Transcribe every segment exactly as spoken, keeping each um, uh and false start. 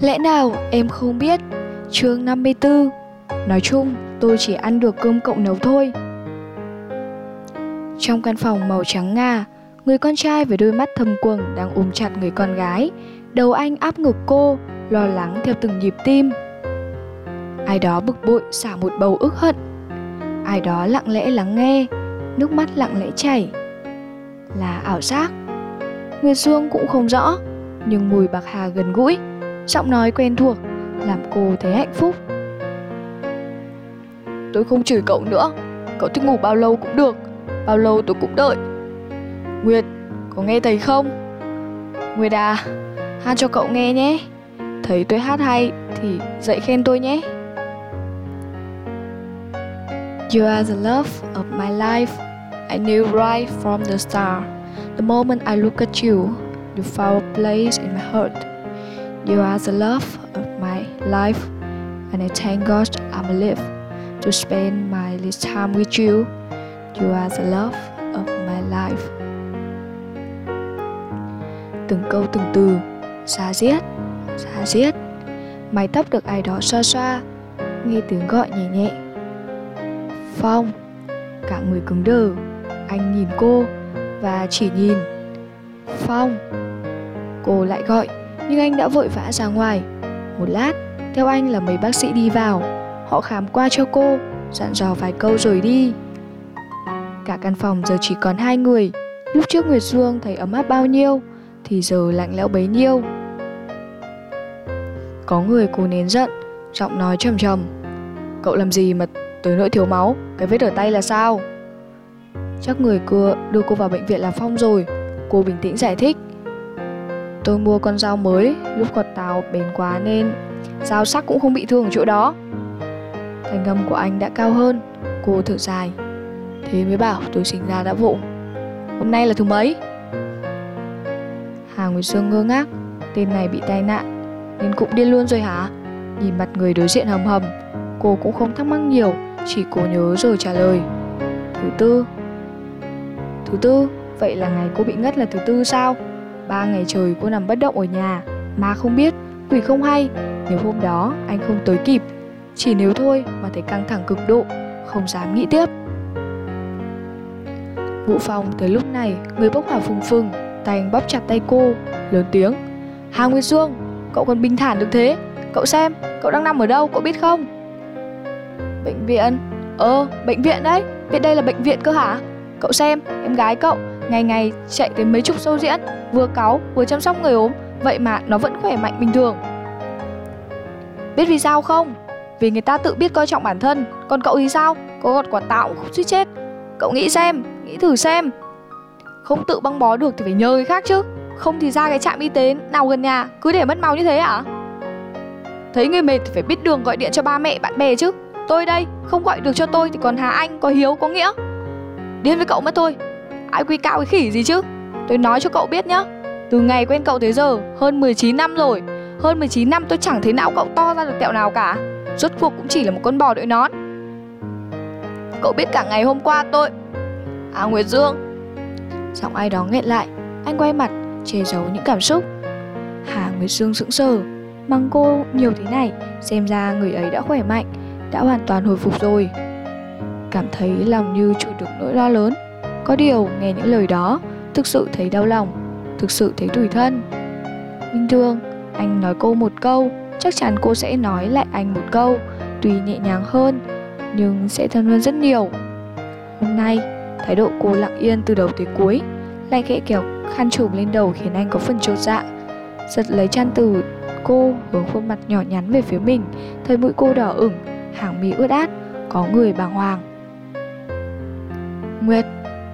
Lẽ nào em không biết? Chương năm mươi tư. Nói chung tôi chỉ ăn được cơm cậu nấu thôi. Trong căn phòng màu trắng ngà, người con trai với đôi mắt thâm quầng đang ôm chặt người con gái. Đầu anh áp ngực cô, lo lắng theo từng nhịp tim. Ai đó bực bội xả một bầu ức hận. Ai đó lặng lẽ lắng nghe, nước mắt lặng lẽ chảy. Là ảo giác? Nguyệt Dương cũng không rõ, nhưng mùi bạc hà gần gũi, giọng nói quen thuộc làm cô thấy hạnh phúc. Tôi không chửi cậu nữa, cậu thích ngủ bao lâu cũng được, bao lâu tôi cũng đợi. Nguyệt, có nghe thấy không? Nguyệt à, hát cho cậu nghe nhé. Thấy tôi hát hay thì dậy khen tôi nhé. You are the love of my life. I knew right from the start. The moment I look at you, you found a place in my heart. You are the love of my life, and I thank God I'm alive to spend my last time with you. You are the love of my life. Từng câu từng từ, xa diết, xa diết. Mái tóc được ai đó xoa xoa, nghe tiếng gọi nhẹ nhẹ. Phong. Cả người cứng đờ. Anh nhìn cô và chỉ nhìn. Phong. Cô lại gọi, nhưng anh đã vội vã ra ngoài. Một lát, theo anh là mấy bác sĩ đi vào. Họ khám qua cho cô, dặn dò vài câu rồi đi. Cả căn phòng giờ chỉ còn hai người. Lúc trước Nguyệt Dương thấy ấm áp bao nhiêu, thì giờ lạnh lẽo bấy nhiêu. Có người cố nén giận, giọng nói trầm trầm. Cậu làm gì mà tới nỗi thiếu máu? Cái vết ở tay là sao? Chắc người cưa đưa cô vào bệnh viện là Phong rồi. Cô bình tĩnh giải thích. Tôi mua con dao mới, lúc gọt táo bén quá nên dao sắc cũng không bị thương ở chỗ đó. Thanh âm của anh đã cao hơn. Cô thở dài. Thế mới bảo tôi sinh ra đã vụng. Hôm nay là thứ mấy? Hà Nguyệt Dương ngơ ngác. Tên này bị tai nạn nên cũng điên luôn rồi hả? Nhìn mặt người đối diện hầm hầm, cô cũng không thắc mắc nhiều, chỉ cố nhớ rồi trả lời. Thứ tư. Thứ tư? Vậy là ngày cô bị ngất là thứ tư sao? Ba ngày trời cô nằm bất động ở nhà, ma không biết, quỷ không hay. Nếu hôm đó anh không tới kịp, chỉ nếu thôi mà thấy căng thẳng cực độ, không dám nghĩ tiếp. Vũ Phong tới lúc này, người bốc hỏa phừng phừng, tay anh bóp chặt tay cô, lớn tiếng. Hà Nguyệt Dương, cậu còn bình thản được thế? Cậu xem, cậu đang nằm ở đâu, cậu biết không? Bệnh viện. Ờ, bệnh viện đấy. Biết đây là bệnh viện cơ hả? Cậu xem, em gái cậu ngày ngày chạy tới mấy chục show diễn, vừa cáu vừa chăm sóc người ốm, vậy mà nó vẫn khỏe mạnh bình thường. Biết vì sao không? Vì người ta tự biết coi trọng bản thân. Còn cậu thì sao? Có gọt quả táo cũng không suýt chết. Cậu nghĩ xem, nghĩ thử xem. Không tự băng bó được thì phải nhờ người khác chứ. Không thì ra cái trạm y tế nào gần nhà, cứ để mất máu như thế hả? Thấy người mệt thì phải biết đường gọi điện cho ba mẹ, bạn bè chứ. Tôi đây, không gọi được cho tôi thì còn Hà Anh, có Hiếu, có Nghĩa. Điên với cậu mất thôi. Ai quy cao cái khỉ gì chứ. Tôi nói cho cậu biết nhá, từ ngày quen cậu tới giờ, hơn mười chín năm rồi. Hơn mười chín năm tôi chẳng thấy não cậu to ra được tẹo nào cả. Rốt cuộc cũng chỉ là một con bò đội nón. Cậu biết cả ngày hôm qua tôi... À Nguyệt Dương. Giọng ai đó nghẹn lại. Anh quay mặt, che giấu những cảm xúc. Hà Nguyệt Dương sững sờ. Mắng cô nhiều thế này, xem ra người ấy đã khỏe mạnh, đã hoàn toàn hồi phục rồi. Cảm thấy lòng như chịu được nỗi lo lớn. Có điều nghe những lời đó, thực sự thấy đau lòng, thực sự thấy tủi thân. Bình thường, anh nói cô một câu, chắc chắn cô sẽ nói lại anh một câu, tuy nhẹ nhàng hơn, nhưng sẽ thân hơn rất nhiều. Hôm nay, thái độ cô lặng yên từ đầu tới cuối, lại khẽ kéo khăn trùm lên đầu khiến anh có phần chột dạ. Giật lấy chăn từ cô, hướng khuôn mặt nhỏ nhắn về phía mình, thấy mũi cô đỏ ửng, hàng mi ướt át, có người bàng hoàng. Nguyệt.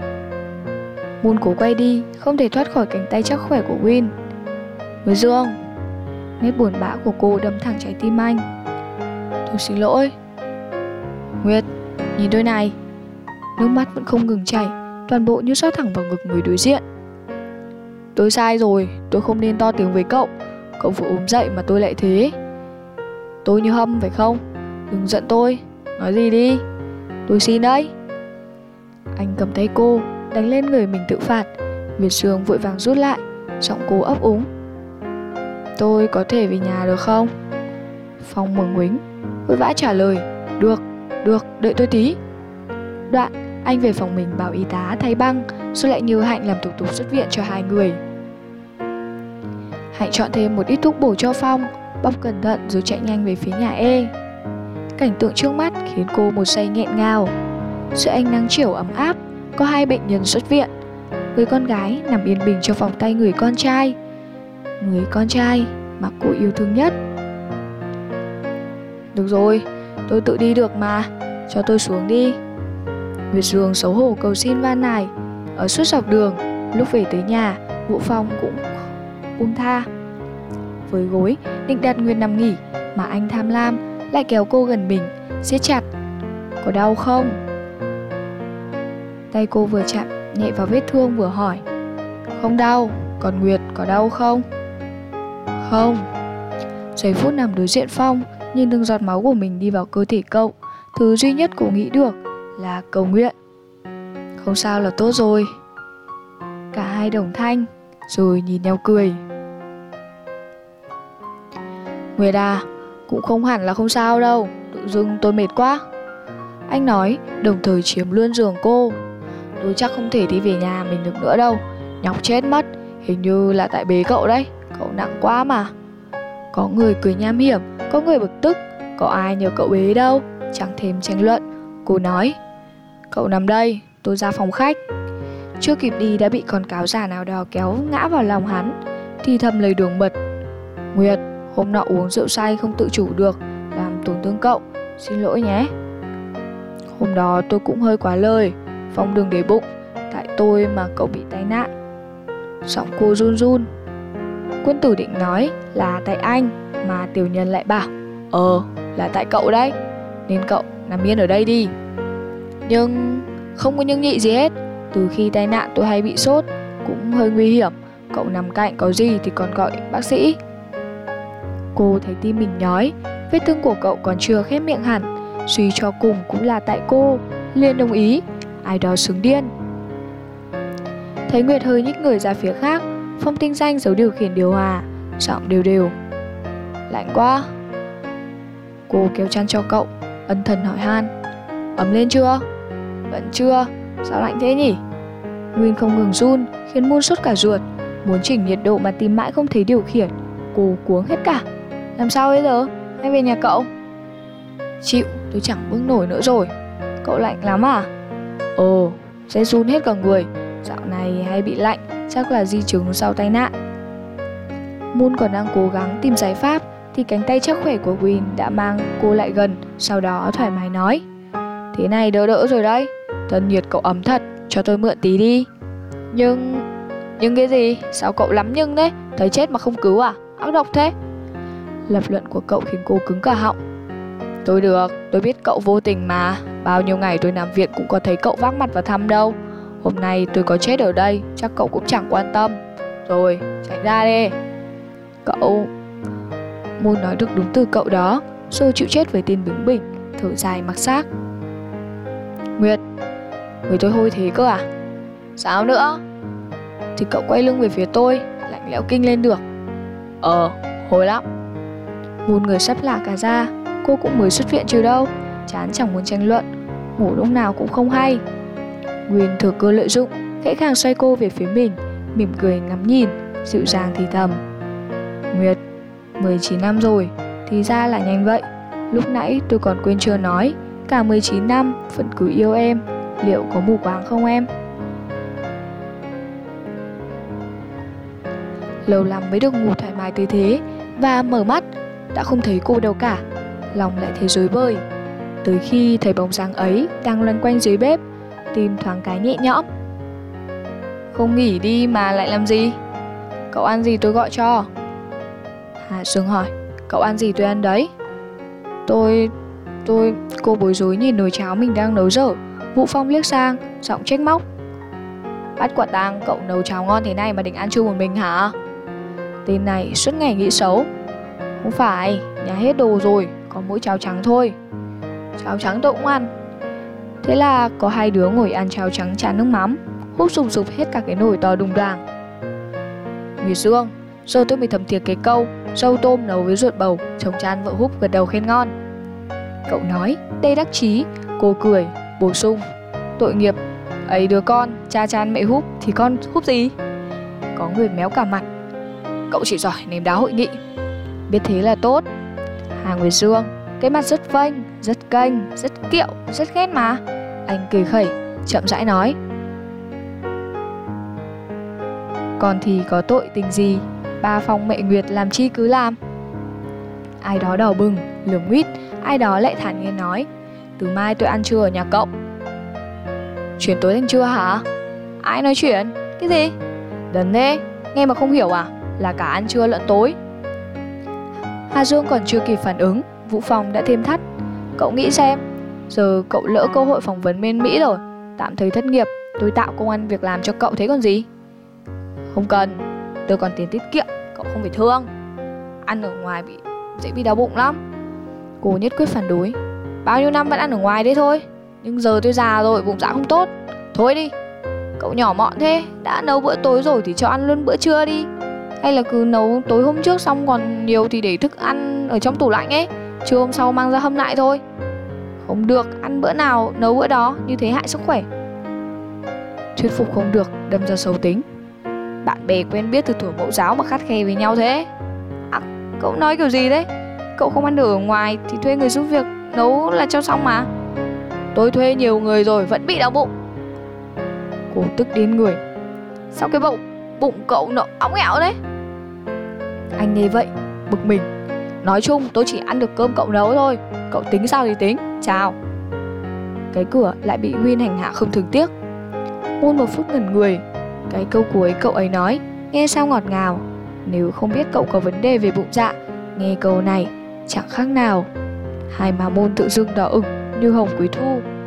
Muốn cố quay đi, không thể thoát khỏi cánh tay chắc khỏe của Win. Nguyệt Dương. Nét buồn bã của cô đâm thẳng trái tim anh. Tôi xin lỗi. Nguyệt, nhìn tôi này. Nước mắt vẫn không ngừng chảy, toàn bộ như rót thẳng vào ngực người đối diện. Tôi sai rồi, tôi không nên to tiếng với cậu. Cậu vừa ốm dậy mà tôi lại thế. Tôi như hâm phải không? Đừng giận tôi. Nói gì đi. Tôi xin đấy. Anh cầm tay cô, đánh lên người mình tự phạt. Nguyệt Dương vội vàng rút lại, giọng cô ấp úng. Tôi có thể về nhà được không? Phong mừng quính, vội vã trả lời. Được, được, đợi tôi tí. Đoạn, anh về phòng mình bảo y tá thay băng, rồi lại nhờ Hạnh làm thủ tục xuất viện cho hai người. Hạnh chọn thêm một ít thuốc bổ cho Phong, bóc cẩn thận rồi chạy nhanh về phía nhà E. Cảnh tượng trước mắt khiến cô một giây nghẹn ngào. Giữa ánh nắng chiều ấm áp, có hai bệnh nhân xuất viện. Người con gái nằm yên bình trong vòng tay người con trai, người con trai mà cô yêu thương nhất. Được rồi, tôi tự đi được mà, cho tôi xuống đi. Nguyệt Dương xấu hổ cầu xin van nài. Ở suốt dọc đường, lúc về tới nhà, Vũ Phong cũng buông tha. Với gối định đặt Nguyệt nằm nghỉ, mà anh tham lam lại kéo cô gần mình, siết chặt. Có đau không? Tay cô vừa chạm nhẹ vào vết thương vừa hỏi. Không đau, còn Nguyệt có đau không? Không. Giây phút nằm đối diện Phong, nhìn từng giọt máu của mình đi vào cơ thể cậu, thứ duy nhất cô nghĩ được là cầu nguyện. Không sao là tốt rồi. Cả hai đồng thanh, rồi nhìn nhau cười. Nguyệt à, cũng không hẳn là không sao đâu, tự dưng tôi mệt quá. Anh nói, đồng thời chiếm luôn giường cô. Tôi chắc không thể đi về nhà mình được nữa đâu, nhọc chết mất. Hình như là tại bế cậu đấy, cậu nặng quá mà. Có người cười nham hiểm, có người bực tức. Có ai nhờ cậu bế đâu, chẳng thêm tranh luận. Cô nói, cậu nằm đây, tôi ra phòng khách. Chưa kịp đi đã bị con cáo già nào đó kéo ngã vào lòng hắn, thì thầm lời đường mật. Nguyệt, hôm nọ uống rượu say không tự chủ được, làm tổn thương cậu, xin lỗi nhé. Hôm đó tôi cũng hơi quá lời, Phong đừng để bụng, tại tôi mà cậu bị tai nạn. Giọng cô run run. Quân tử định nói là tại anh, mà tiểu nhân lại bảo Ờ, là tại cậu đấy, nên cậu nằm yên ở đây đi. Nhưng không có nhưng nhị gì hết. Từ khi tai nạn tôi hay bị sốt, cũng hơi nguy hiểm. Cậu nằm cạnh có gì thì còn gọi bác sĩ. Cô thấy tim mình nhói, vết thương của cậu còn chưa khép miệng hẳn. Suy cho cùng cũng là tại cô, liền đồng ý. Ai đó sướng điên. Thấy Nguyệt hơi nhích người ra phía khác, Phong tinh danh giấu điều khiển điều hòa, giọng đều đều. Lạnh quá. Cô kéo chăn cho cậu, ân cần hỏi han. Ấm lên chưa? Vẫn chưa, sao lạnh thế nhỉ? Nguyên không ngừng run, khiến Moon sốt cả ruột. Muốn chỉnh nhiệt độ mà tìm mãi không thấy điều khiển. Cô cuống hết cả. Làm sao bây giờ? Hay về nhà cậu? Chịu, tôi chẳng bước nổi nữa rồi. Cậu lạnh lắm à? Ồ, sẽ run hết cả người. Dạo này hay bị lạnh, chắc là di chứng sau tai nạn. Moon còn đang cố gắng tìm giải pháp, thì cánh tay chắc khỏe của Win đã mang cô lại gần. Sau đó thoải mái nói. Thế này đỡ đỡ rồi đấy. Thân nhiệt cậu ấm thật, cho tôi mượn tí đi. Nhưng... Nhưng cái gì? Sao cậu lắm nhưng đấy? Thấy chết mà không cứu à? Ác độc thế. Lập luận của cậu khiến cô cứng cả họng. Tôi được, tôi biết cậu vô tình mà. Bao nhiêu ngày tôi nằm viện cũng có thấy cậu vác mặt vào thăm đâu. Hôm nay tôi có chết ở đây, chắc cậu cũng chẳng quan tâm. Rồi, tránh ra đi. Cậu... Moon nói được đúng từ cậu đó, rồi chịu chết với tên bướng bỉnh, thở dài mặc xác. Nguyệt, người tôi hôi thế cơ à? Sao nữa? Thì cậu quay lưng về phía tôi, lạnh lẽo kinh lên được. Ờ, hôi lắm. Moon người sắp lả cả ra. Cô cũng mới xuất viện chứ đâu, chán chẳng muốn tranh luận. Ngủ lúc nào cũng không hay. Nguyên thừa cơ lợi dụng, khẽ khàng xoay cô về phía mình, mỉm cười ngắm nhìn, dịu dàng thì thầm. Nguyệt, mười chín năm rồi, thì ra là nhanh vậy. Lúc nãy tôi còn quên chưa nói, cả mười chín năm vẫn cứ yêu em. Liệu có mù quáng không em? Lâu lắm mới được ngủ thoải mái tới thế, và mở mắt đã không thấy cô đâu cả. Lòng lại thấy rối bời. Tới khi thấy bóng dáng ấy đang loanh quanh dưới bếp, tim thoáng cái nhẹ nhõm. Không nghỉ đi mà lại làm gì? Cậu ăn gì tôi gọi cho? Hà Dương hỏi. Cậu ăn gì tôi ăn đấy. Tôi... tôi... Cô bối rối nhìn nồi cháo mình đang nấu dở. Vũ Phong liếc sang, giọng trách móc. Bắt quả tang cậu nấu cháo ngon thế này mà định ăn chung một mình hả? Tên này suốt ngày nghĩ xấu. Không phải, nhà hết đồ rồi, có mỗi cháo trắng thôi. Cháo trắng tôi cũng ăn. Thế là có hai đứa ngồi ăn cháo trắng chan nước mắm, húp sùm sụp hết cả cái nồi to đùng đoàng. Nguyệt Dương, giờ tôi mới thầm thiệt cái câu rau tôm nấu với ruột bầu, chồng chan vợ Húp gật đầu khen ngon. Cậu nói, Tê đắc chí. Cô cười, bổ sung, tội nghiệp, ấy đứa con, cha chan mẹ Húp thì con Húp gì? Có người méo cả mặt. Cậu chỉ giỏi ném đá hội nghị. Biết thế là tốt. Hà Nguyệt Dương, cái mặt rất vênh, rất kênh, rất kiệu, rất ghét mà. Anh cười khẩy, chậm rãi nói, còn thì có tội tình gì, ba Phong mẹ Nguyệt làm chi cứ làm. Ai đó đỏ bừng, lườm nguyết, ai đó lại thản nhiên nói, từ mai tôi ăn trưa ở nhà cậu. Chuyển tối thành trưa hả? Ai nói chuyển? Cái gì? Đần thế, nghe mà không hiểu à? Là cả ăn trưa lẫn tối. Hà Dương còn chưa kịp phản ứng, Vũ Phong đã thêm thắt. Cậu nghĩ xem, giờ cậu lỡ cơ hội phỏng vấn bên Mỹ rồi, tạm thời thất nghiệp, tôi tạo công ăn việc làm cho cậu thế còn gì. Không cần, tôi còn tiền tiết kiệm, cậu không phải thương. Ăn ở ngoài bị dễ bị đau bụng lắm. Cô nhất quyết phản đối. Bao nhiêu năm vẫn ăn ở ngoài đấy thôi, nhưng giờ tôi già rồi, bụng dạ không tốt. Thôi đi, cậu nhỏ mọn thế, đã nấu bữa tối rồi thì cho ăn luôn bữa trưa đi. Hay là cứ nấu tối hôm trước xong còn nhiều thì để thức ăn ở trong tủ lạnh ấy, trưa hôm sau mang ra hâm lại thôi. Không được, ăn bữa nào nấu bữa đó, như thế hại sức khỏe. Thuyết phục không được, đâm ra xấu tính. Bạn bè quen biết từ tuổi mẫu giáo mà khắt khe với nhau thế. À, cậu nói kiểu gì đấy? Cậu không ăn được ở ngoài thì thuê người giúp việc nấu là cho xong mà. Tôi thuê nhiều người rồi vẫn bị đau bụng. Cô tức đến người. Sao cái bụng bụng cậu nó óng ẻo đấy? Anh nghe vậy bực mình. Nói chung tôi chỉ ăn được cơm cậu nấu thôi, cậu tính sao thì tính, chào. Cái cửa lại bị Huyên hành hạ không thường tiếc. Môn một phút ngẩn người. Cái câu cuối cậu ấy nói nghe sao ngọt ngào. Nếu không biết cậu có vấn đề về bụng dạ, nghe câu này chẳng khác nào. Hai má Môn tự dưng đỏ ửng như hồng cuối thu.